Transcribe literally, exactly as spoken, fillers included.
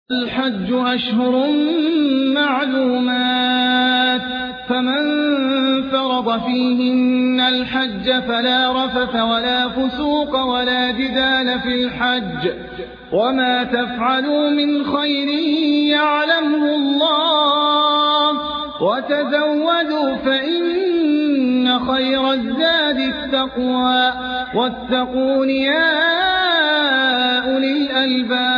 الحج أشهر معلومات، فمن فرض فيهن الحج فلا رفث ولا فسوق ولا جدال في الحج، وما تفعلوا من خير يعلمه الله، وتزودوا فإن خير الزاد التقوى، واتقون يا أولي الألباب.